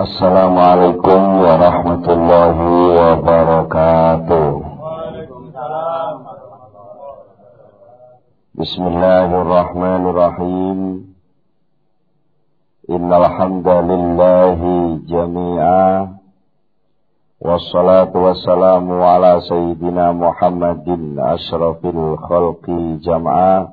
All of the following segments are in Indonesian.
Assalamualaikum warahmatullahi wabarakatuh. Bismillahirrahmanirrahim. Innal hamdalillahi jami'a wassalatu wassalamu ala sayyidina Muhammadin asyrafil khalqi jam'a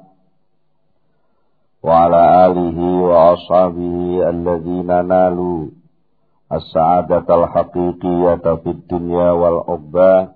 wa ala alihi wa ashabihi alladhina nalu as-sa'adatal haqiqiyyata fid dunya wal ukhbah.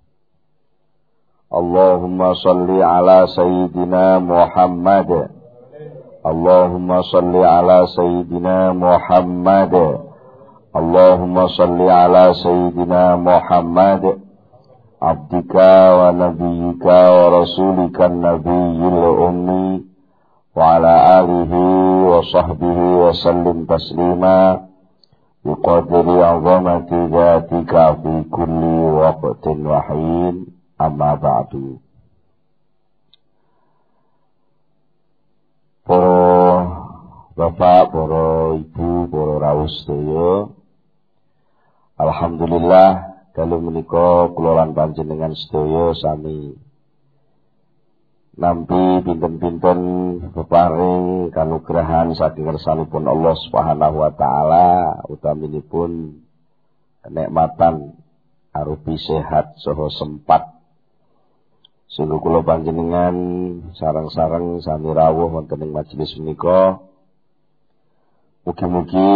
Allahumma salli ala sayyidina Muhammad. Allahumma salli ala sayyidina Muhammad. Allahumma salli ala sayyidina Muhammad abdika wa nabiyyika wa rasulika nabiyyil ummi wa ala alihi wa sahbihi wa sallim taslima biqadri 'azamati dzatika fi kulli waqtin wa hin. Amma ba'du. Para bapak, para ibu, para rawuh sedaya, alhamdulillah dalu menika kula lan panjenengan sedaya sami nampi pinten-pinten peparing kanugrahan saking ngersanipun Allah Subhanahu wa taala, utaminipun kenikmatan arupi sehat saha sempat sehingga kula panjenengan sareng-sareng sami rawuh wonten ing majelis menika. Mugi-mugi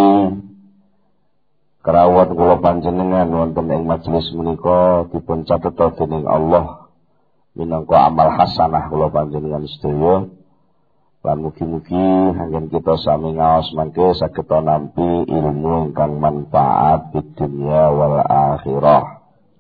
kerawat kula panjenengan wonten ing majelis menika dipun cateta dening Allah minangka amal hasanah kula panjenengan sedaya. Lan mugi-mugi anggen kita sami ngaos mangke saged nampi ilmu ingkang manfaat di dunia wal akhirah.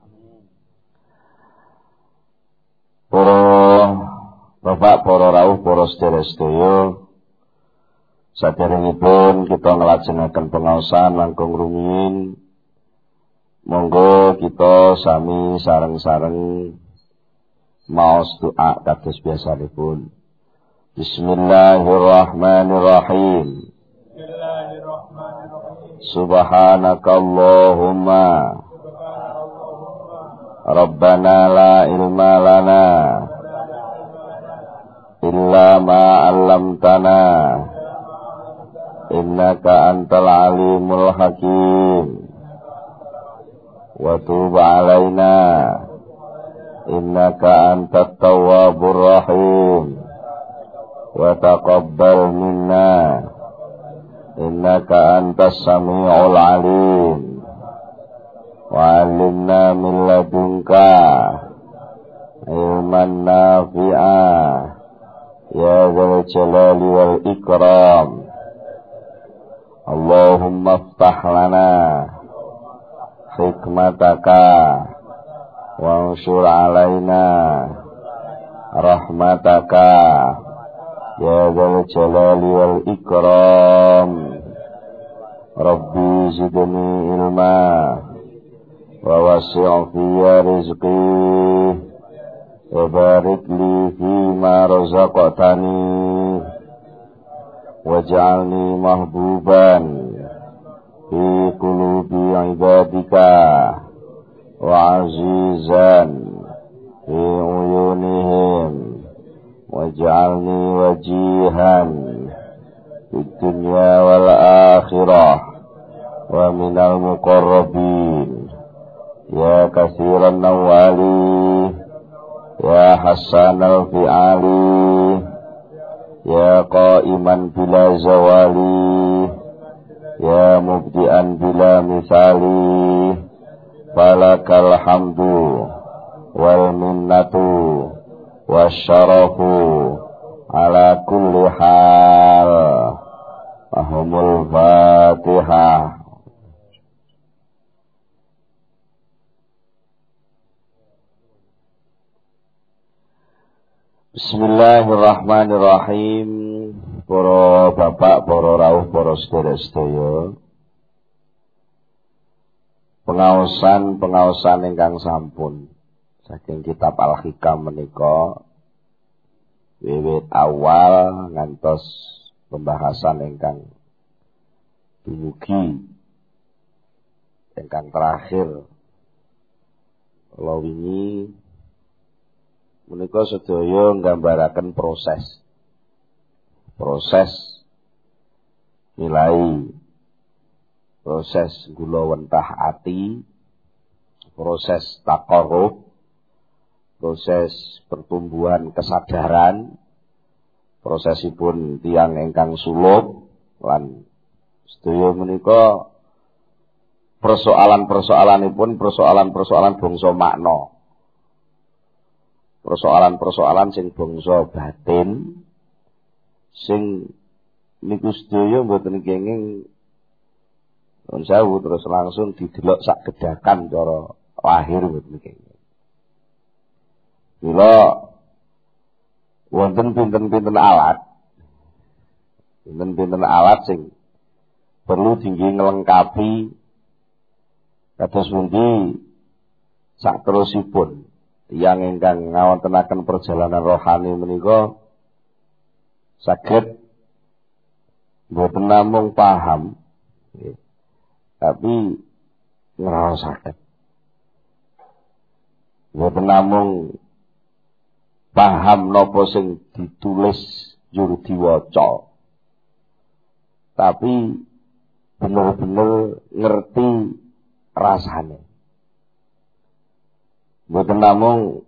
Para bapak, para rawuh, para sedherek-sedaya, saderengipun kita nglajengaken pengaosan langkung rumiyin, monggo kita sami sareng-sareng maos doa kados biasanipun. Bismillahirrahmanirrahim. Subhanakallahumma Rabbana la ilma lana illa ma 'allamtana innaka antal alimul hakim wa tub 'alaina innaka antat tawwabur rahim wa taqabbal minna innaka antas sami'ul alim wa 'allimna min ladunka ilman nafi'a ya dzal jalali wal ikram. Allahumma iftah lana hikmataka wa anshur 'alaina rahmataka ya dzal jalali wal ikram. Rabbi zidni ilma wa wasi' fiyya rizqi wa barik li fima razaqtani waj'alni mahbuban fi qulubi ibadika wa azizan fi uyunihim waj'alni wajihan fid dunya wal akhirah wa minal muqarrabin ya katsiran nawali ya hasanal fi'ali ya qaiman bila zawali ya mubdi'an bila misali falakal hamdu wal minnatu wasyarafu ala kulli hal. Ahumul Fatihah. Bismillahirrahmanirrahim. Para bapak, para rawuh, para sedherek-sedaya, pengaosan ingkang sampun saking kitab Al-Hikam menika wiwit awal ngantos pembahasan ingkang dumugi ingkang terakhir kula wingi menika sedaya nggambaraken proses nilai, proses gula wentah ati, proses taqarrub, proses pertumbuhan kesadaran, prosesipun tiyang ingkang suluk lan sedaya menika persoalan-persoalanipun persoalan bangsa makna. Persoalan-persoalan sing bangsa batin sing niku sedaya mboten kenging nuwun sewu terus langsung didelok sak gedakan cara lahir mboten kenging. Mila wonten pinten-pinten alat sing perlu tinggi nglengkapi kados pundi saterusipun tiyang ingkang ngawontenaken perjalanan rohani menika saged boten namung paham tapi ngraosaken. Boten namung paham napa sing ditulis jur diwaca, tapi bener-bener ngerti rasane. Boten namung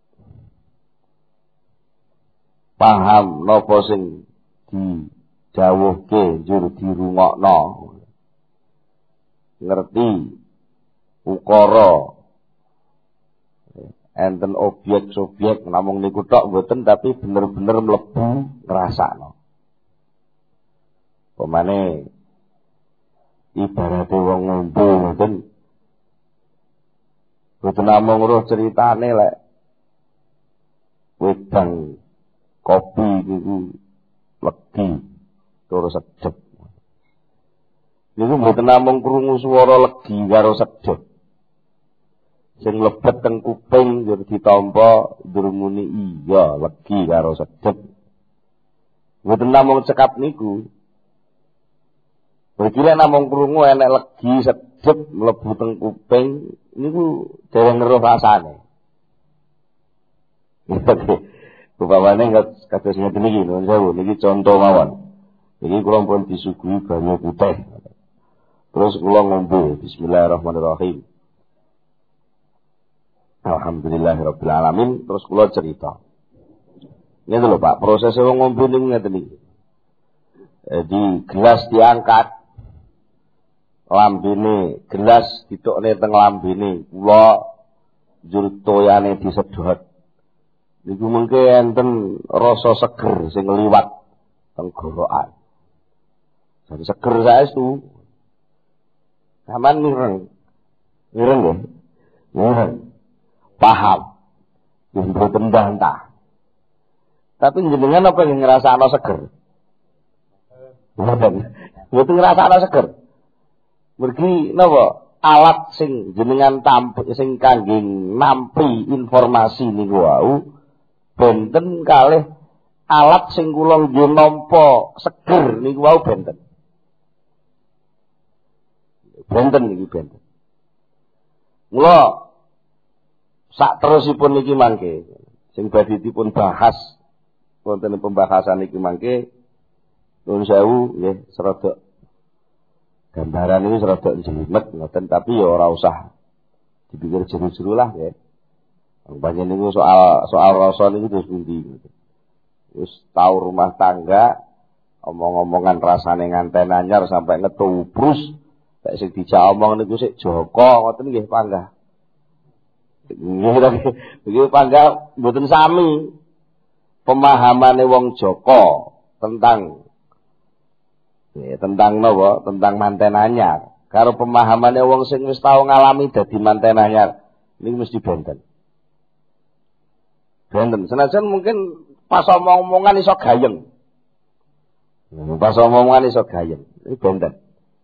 paham napa sing didhawuhke jur dirungokno, ngerti ukara enten objek-subjek namung niku tok mboten tapi bener-bener mlebu ngrasakno. Pemane ibarate wong ngombe mboten namung roh ceritane lek wedang kopi niku legi tur sedhep. Niku mboten namung krungu swara legi karo sedhep. Sing lebet teng kuping yo ditampa durmuni iya legi karo sedhep. Mboten namung cekap niku. Berkira namung krungu enek legi sedhep mlebu teng kuping niku dereng ngeruh rasane. Upamane kados ngeten iki nuwun sewu niki conto mawon. Iki kula pun disuguhi banyu putih. Terus kula ngombe bismillahirrahmanirrahim. Alhamdulillahirabbil alamin. Terus kula cerita. Ngene lho Pak, proses wong ngombe niku ngeten iki. Di gelas diangkat, lambene gelas ditokne teng lambene kula njur toyane disedhot. Niku mengke enten rasa seger sing liwat teng gorokan. Jadi seger saestu. Saman mireng nggih. Mireng. Paham. Yen mboten bantah. Tapi jenengan apa yang ngrasakno seger? Mboten ngrasakno seger. Mergi napa alat sing jenengan sing kangge nampi informasi niku wau benten kalih alat sing kula nggih nampa seger niku wau benten. Benten niki benten. Mula sak terusipun niki mangke sing badhe dipun bahas wonten pembahasan niki mangke nuwun sewu nggih serada gambaran ini serada jelimet ngoten tapi ya ora usah dipikir jeru-jeru lah nggih. Banyak niku soal rasa niku terus pundi. Wis tau rumah tangga omong-omongan rasane nganten anyar sampai ngetubrus lek sing dijak omong niku sik Joko ngoten nggih panggah. Nggih panggah mboten sami pemahamane wong Joko tentang napa? Tentang manten anyar. Karo pemahamane wong sing wis tau ngalami dadi manten anyar niku mesti benten. Benten. Senajan mungkin pas omong-omongan iso gayeng. Pas omongan iso gayeng. Iki benten.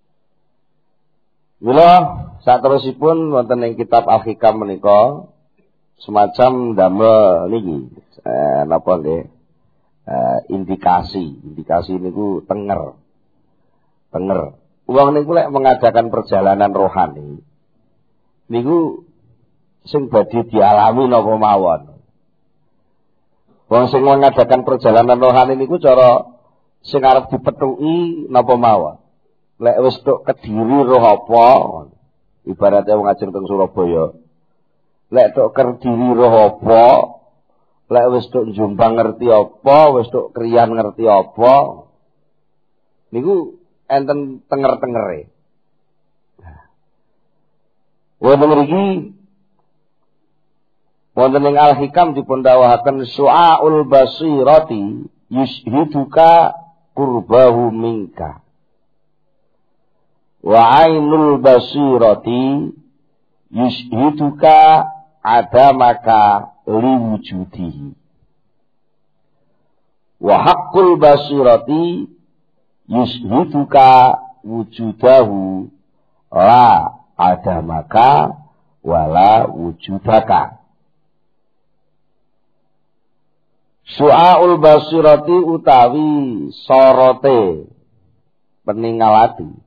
Mila saterusipun wonten ing kitab Al-Hikam menika semacam damel niki napa nggih indikasi niku tenger. Wong niku lek mengadakan perjalanan rohani niku sing badhe dialami napa mawon. Wong sing ngadakan perjalanan rohani niku cara sing arep dipethuki napa mawon. Lek wis tok Kediri roh apa? Ibaratnya wong ajeng teng Surabaya. Lek tok Kediri roh apa? Lek wis tok Jombang ngerti apa? Wis tok Kriyan ngerti apa? Niku enten tenger-tengere. Wonten mriki wonten ing Al-Hikam dipun dawuhaken su'aul basirati yushhiduka qurbahu minka. Wa ainul basirati yushhiduka adamaka liwujudihi. Wa haqqul basirati yushhiduka wujudahu la adamaka wala wujudaka. Su'aul basirati utawi sorote peningalati.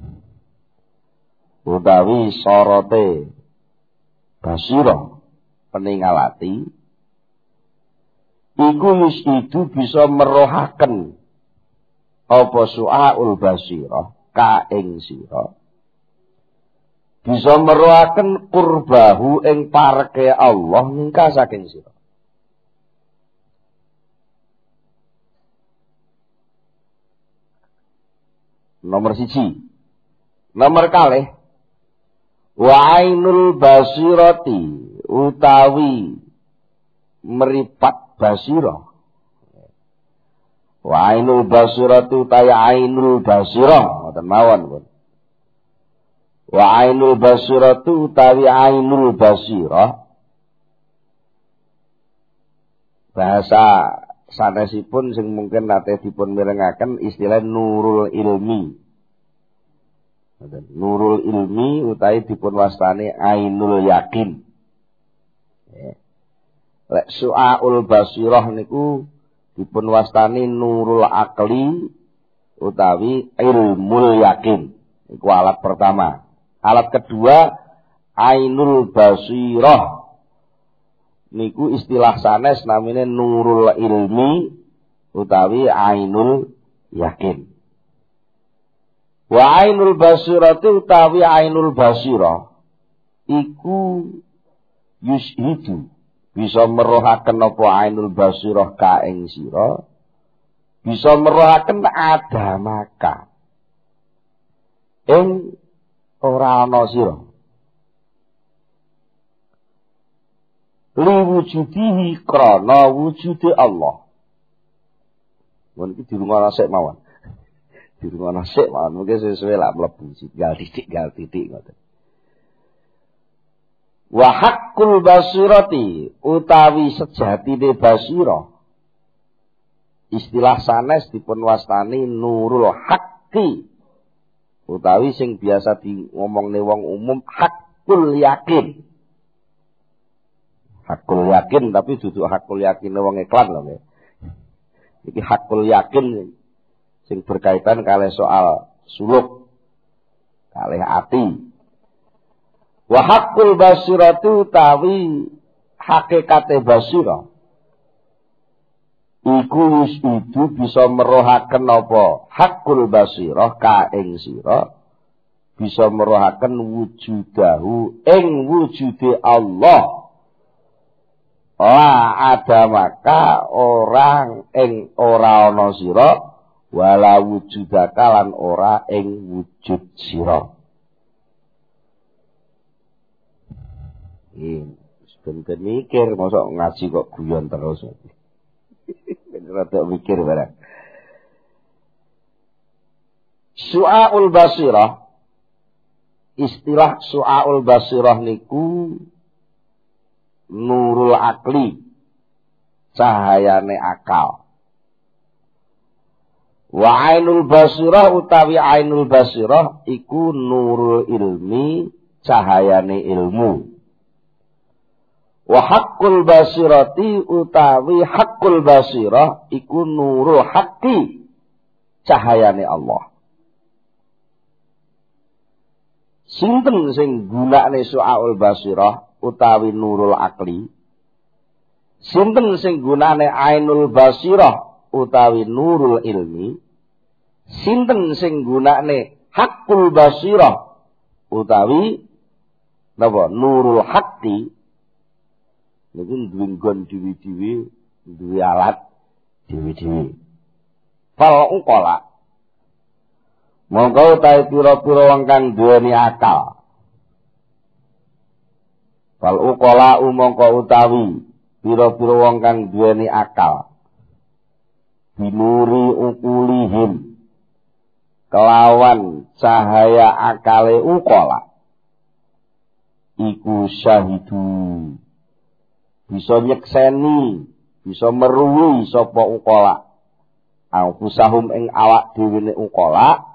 Utawi sorote basira peningalati iku itu bisa merohaken apa su'aul basira ka ing sira bisa merohaken qurbahu ing pareke Allah ningka saking sira. Nomor 1. Nomor kalih wa ainul basirati utawi meripat basira. Wa ainul basirati utawi ainul basira ngoten mawon pun. Wa ainul basirati utawi ainul basira bahasa sanesipun sing mungkin nate dipun mirengaken istilah nurul ilmi. Nurul ilmi utawi dipun wastani ainul yakin. Lek su'aul basirah niku dipun wastani nurul akli utawi ilmul yakin. Iku alat pertama. Alat kedua ainul basirah niku istilah sanes namine nurul ilmi utawi ainul yakin. Wa ainul basirati utawi ainul basirah iku yushidu bisa merohaken apa ainul basirah ka ing sira bisa merohaken adamaka ing ora ana sira li wujudihi krana wujude Allah. Mun iki dirungono sik mawon. Dirungono sik mawon mungkin sesuai lah mlebu gal titik ngoten. Wa haqqul basirati utawi sejatine basira istilah sanes dipun wastani nurul haqqi utawi sing biasa diomongne wong umum haqqul yakin. Hakul yakin tapi duduk hakul yakin wong iklan lho nggih. Iki hakul yakin sing berkaitan kalih soal suluk kalih ati. Wa hakul basiratu tawi hakikate basira. Iku itu bisa merohaken apa? Hakul basirah ka ing sira bisa merohaken wujudahu ing wujude Allah. La ada maka orang ing ora ana sira wala wujudaka lan ora ing wujud sira. Sebentar mikir mosok ngaji kok guyon terus. Rada mikir barang. Su'aul basirah istilah su'aul basirah niku nurul akli cahayane akal. Wa ainul basirah utawi ainul basirah iku nurul ilmi cahayane ilmu. Wa haqqul basirati utawi haqqul basirah iku nurul haqqi cahayane Allah. Sinten sing gunakne Syu'aul Basirah utawi Nurul Aqli? Sinten sing gunane Ainul Basirah utawi Nurul Ilmi? Sinten sing gunane Haqqul Basirah utawi napa Nurul Haqqi? Niku duwe nggon dhewe-dhewe, duwe alat dhewe-dhewe. Fal uqala mongko utahe pira-pira wong kang duweni akal. Fal uqala mongko utawi pira-pira wong kang duweni akal. Binuri ukulihim kelawan cahaya akale uqala. Iku syahidu bisa nyekseni, bisa meruhi sapa uqala. Anfusahum ing awak dhewe uqala.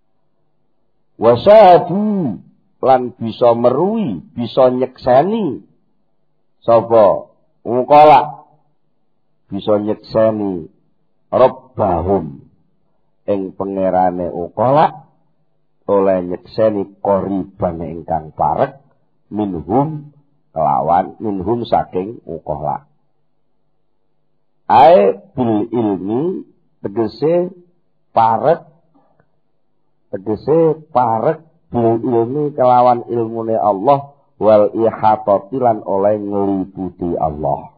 Wasadu lan bisa meruhi, bisa nyekseni sapa uqala, bisa nyekseni Rabbahum ing pangerane uqala, oleh nyekseni qoribane ingkang parek minhum kelawan minhum saking uqala. Ae bil ilmi tegese parek bil ilmi kelawan ilmune Allah wal ihatati lan oleh ngliputi Allah.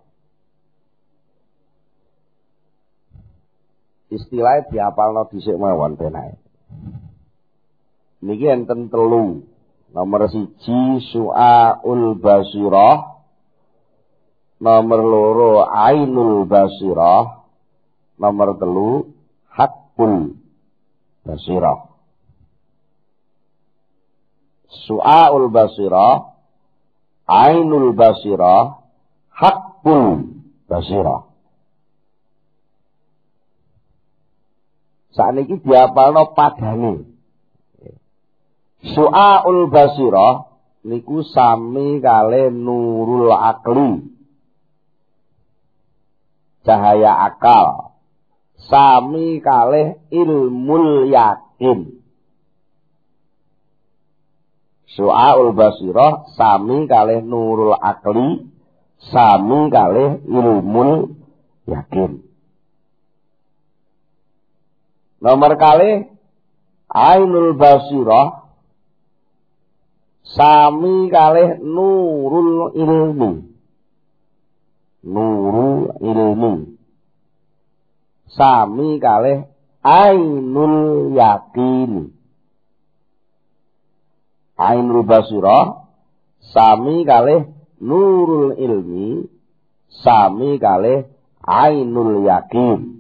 Istilahnya diapalno dhisik mawon penae. Niki enten 3. Nomor 1 Syu'aul Basirah, nomor 2 Ainul Basirah, nomor 3 Haqqul Basirah. Syu'aul Basirah, Ainul Basirah, Haqqul Basirah. Sakniki diapalno padane. Syu'aul Basirah niku sami kali Nurul Aqli, cahaya akal, sami kali ilmul yakin. Syu'aul Basirah sami kali Nurul Aqli, sami kali ilmul yakin. Nomor kali Ainul Basirah sami kalih Nurul Ilmi. Nurul Ilmi sami kalih Ainul Yakin. Ainul Basirah sami kalih Nurul Ilmi, sami kalih Ainul Yakin.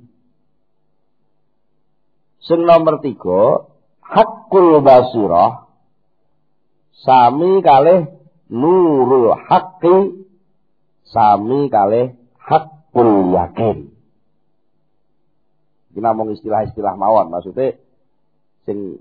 Sing nomor 3 Haqqul Basirah sami kalih Nurul Haqqi, sami kalih Haqqul Yakin. Iki namung istilah-istilah mawon, maksudnya sing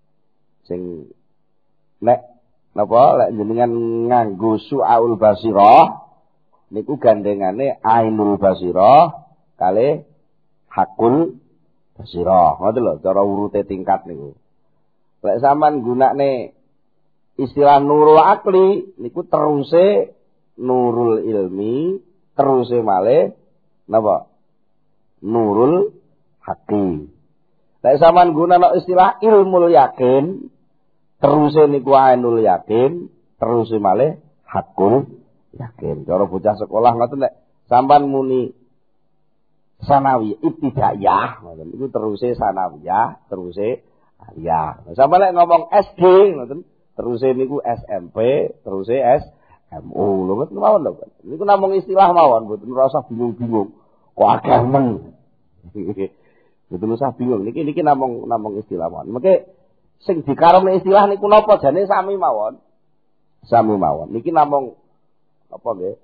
nek napa lek jenengan nganggo Syu'aul Basirah niku gandengane Ainul Basirah kalih Haqqul Basirah. Ngoten lho cara urute tingkat niku. Lek sampean gunakne istilah Nurul Aqli niku teruse Nurul Ilmi, teruse malih napa? Nurul Haqqi. Lek sampean gunakno istilah Ilmul Yakin, teruse niku Ainul Yakin, teruse malih Haqqul Yakin. Cara bocah sekolah ngoten nek sampean muni sanawiyah ibtidaiyah, ngoten niku teruse sanawiyah, teruse aliyah. Sampeyan lek ngomong SD ngoten, teruse niku SMP, teruse SMU. Lho ngoten mawon lho. Niku namung istilah mawon, mboten ora usah bingung-bingung. Kok akeh men. Mboten usah bingung. Niki namung istilah mawon. Mengke sing dikarepne istilah niku napa jane sami mawon. Sami mawon. Niki namung apa nggih?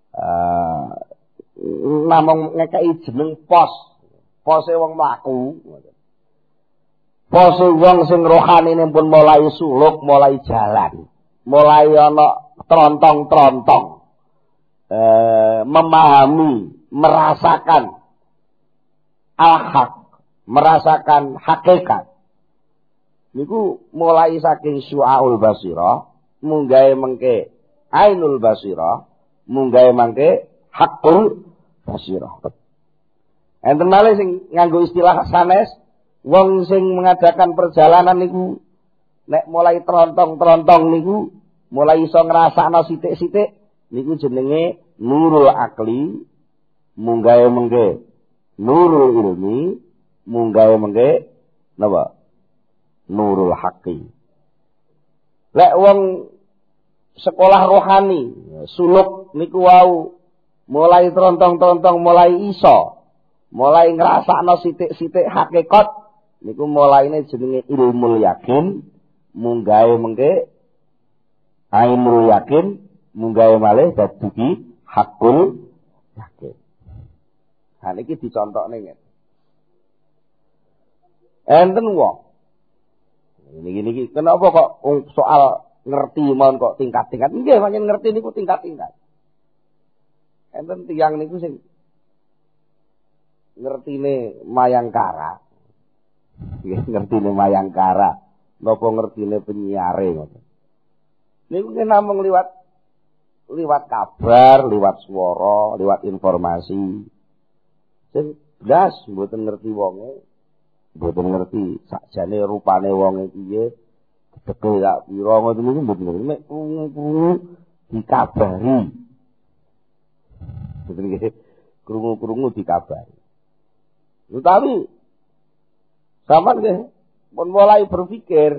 Namung ngekeki jeneng pose wong mlaku. Pose wong sing rohanine pun mulai suluk, mulai jalan, mulai ana trontong-trontong, memahami, merasakan al-haq, merasakan hakikat. niku mulai saking syu'aul basirah munggahe mengke ainul basirah munggahe mangke hakul basirah. Enten malih sing nganggo istilah sanes wong sing mengadakan perjalanan niku nek mulai terontong-terontong niku mulai iso ngrasakno sithik-sithik niku jenenge nurul akli munggahe mengke nurul ilmi munggahe mengke napa nurul haqqi. Lek wong sekolah rohani suluk niku wau mulai terontong-terontong mulai iso mulai ngrasakno sithik-sithik hakikat niku mulaine jenenge ilmu yakin munggahe mengke ainul yakin munggahe malih dadi hakul yakin. Nah niki dicontokne ngene. Enten wong niki kenapa kok soal ngerti mon kok tingkat-tingkat nggih pancen ngerti niku tingkat-tingkat. Enten tiyang niku sing ngertine Mayangkara. Nggih ngertine Mayangkara, napa ngertine penyiare ngoten. Niku namung liwat kabar, liwat swara, liwat informasi. Sing blas mboten ngerti wonge, mboten ngerti sakjane rupane wonge piye, tekel gak pira ngoten niku mboten ngerti. Nek krungu-krungu dikabari. Mboten nggih, krungu-krungu dikabari. Tetapi sampean nggih pun mulai berpikir.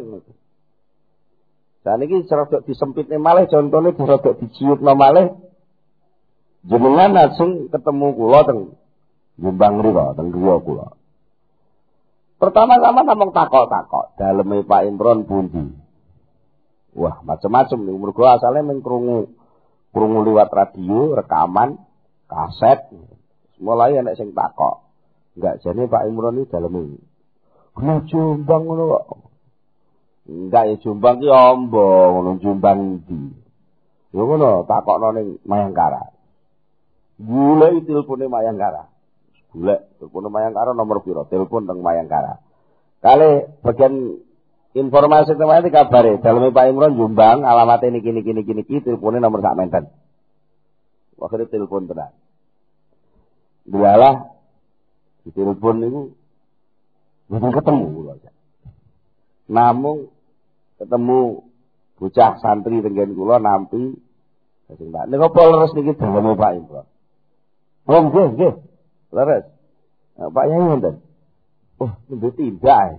Dan ini rodok disempitne malih contone rodok diciutno malih jenengan langsung ketemu kula teng Jombang mriku teng griya kula. Pertama-tama namung takok-takok daleme Pak Imron pundi. Wah, macam-macam niku mergo asale men krungu liwat radio, rekaman, kaset. Mulai enek sing takok. Enggak jane Pak Imron iki daleme. Kena Jombang ngono kok. Enggak ya Jombang ki ombo ngono Jombang ndi. Yo ngono takokno ning Mayangkara. Golek tilpune Mayangkara. Golek tilpune Mayangkara nomor piro? Telepon teng Mayangkara. Kale bagian informasi teman kabare daleme Pak Imron Jombang alamate niki tilpune nomor sak menten. Akhire telepon tenan. Delalah di telepon niku mboten ketemu kula. Namung ketemu bocah santri tenggen kula nampi sing Pak niku apa leres niki daleme Pak Imron. Oh nggih. Leres. Nah, Pak Yai wonten. Oh, niku tindak.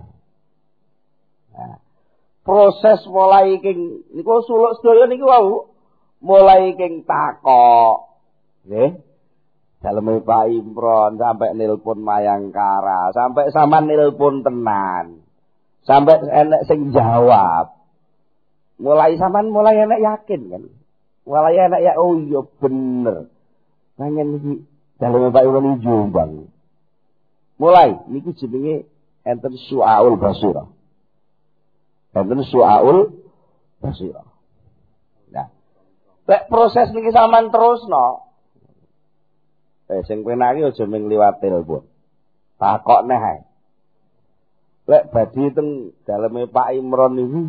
Nah, proses mulai king niku suluk sedaya niki wau mulai king takok. Nggih. Daleme Pak Imron sampai nelpon Mayangkara, sampai sampean nelpon tenan. Sampai enek sing jawab. Mulai sampean mulai enek yakin kan. Mulai enek ya oh iya bener. Nangen iki daleme Pak Imron Jombang. Mulai niki jenenge enten syu'aul basirah. Enten syu'aul basirah. Nah, lek proses niki sampean terusno. Sing penake aja mung liwat telepon. Takok neh ae. Lek badhe teng daleme Pak Imron niku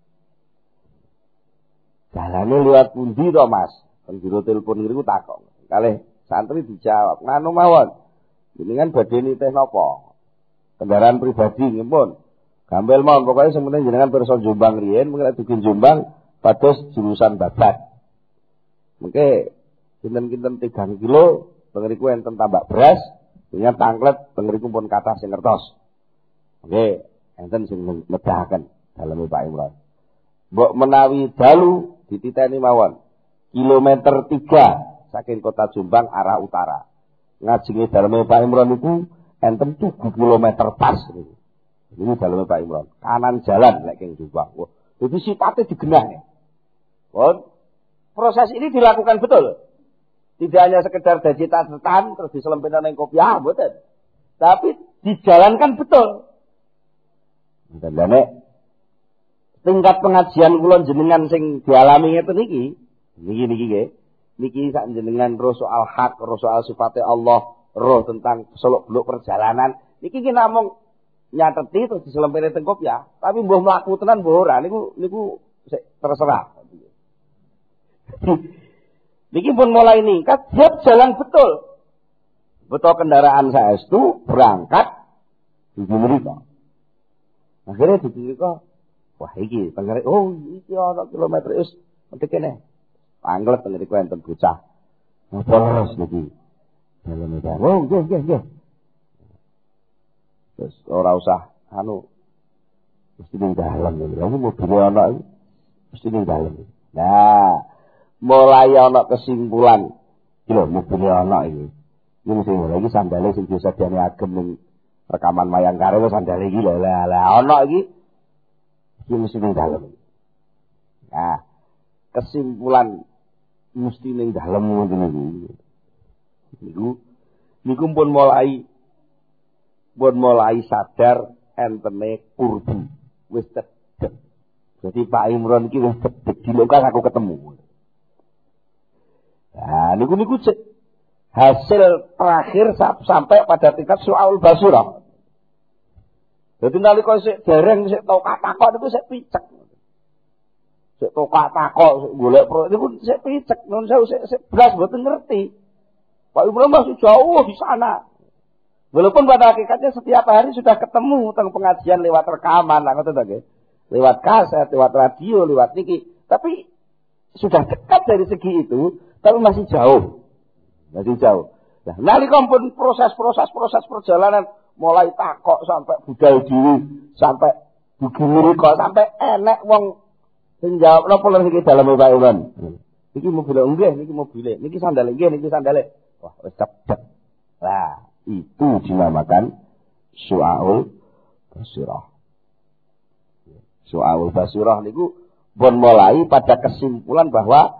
dalane liwat pundi to Mas? Teng jero telepon niku takok. Kalih santri dijawab, nganu mawon. Jenengan badhe nitih napa? Kendaraan pribadi nggih Gampil mawon pokoke sing penting jenengan pirsa Jombang riyen, mengko dugi Jombang pados jurusan Babat. Mengke kinten-kinten 3 kilo pengriku enten tambak beras, punya tangklet pengriku pun kathah sing ngertos. Oke, enten sing medahaken daleme Pak Imron. Mbok menawi dalu dititeni mawon. Kilometer 3 saking kota Jombang arah utara. Ngajenge daleme Pak Imron niku enten 7 kilometer pas niku. Ini daleme Pak Imron. Kanan jalan lek king Jombang. Wah, dadi sipate digenah. Pun proses ini dilakukan betul. Tidak hanya sekedar dadi catatan terus diselempitkan ning kopiah, mboten. Tapi dijalankan betul. Dene tingkat pengajian kula jenengan sing dialami ngeten niki nggih. Niki sak jenengan roh soal hak, roh soal sifate Allah, roh tentang seluk-beluk perjalanan. Niki ki namung nyateti terus diselempire teng kopiah, tapi mbuh mlaku tenan mbuh ora niku sik terserah. Niki pun mulai ningkat, siap jalan betul. Betul kendaraan saestu berangkat di mriko. Akhirnya di mriko, wah iki panggare iki ana kilometer wis medhek kene. Anglet teng mriko enten bocah. Terus niki. Dalam itu. Oh, nggih. Terus ora usah mesti ning dalem. Lha mobil ana iki mesti ning dalem. Nah, mulai ana kesimpulan iki lho mobil ana iki. Iki mesti lagi sandale sing biasa diane agem ning rekaman wayang kare wis sandale iki lho. Lah ana iki mesti ning dalem. Nah, kesimpulan mesti ning dalem ngoten iki. Niku pun mulai sadar entene kurbu wis cedhek. Jadi Pak Imron iki wis cedhek di lokal aku ketemu. Nah, niku hasil terakhir sampai pada tingkat Su'aul Basirah. Jadi nalika sik dereng sik tau takok niku sik picek. Sik tau takok sik golek niku sik picek, non saya sik blas mboten ngerti. Pak Imron masih jauh di sana. Walaupun pada hakikatnya setiap hari sudah ketemu tentang pengajian lewat rekaman, lewat kaset, lewat radio, lewat niki. Tapi sudah dekat dari segi itu, tapi masih jauh. Nah, nalika pun proses perjalanan mulai takok sampai budal diri, sampai begini kok sampai enek wong sing jawab napa lho iki dalem Pak Imron. Niki mobil nggih, niki sandale nggih, niki sandale. Wah, wis cedhek. Lah, itu dinamakan Su'aul Basirah. Su'aul Basirah niku pun mulai pada kesimpulan bahwa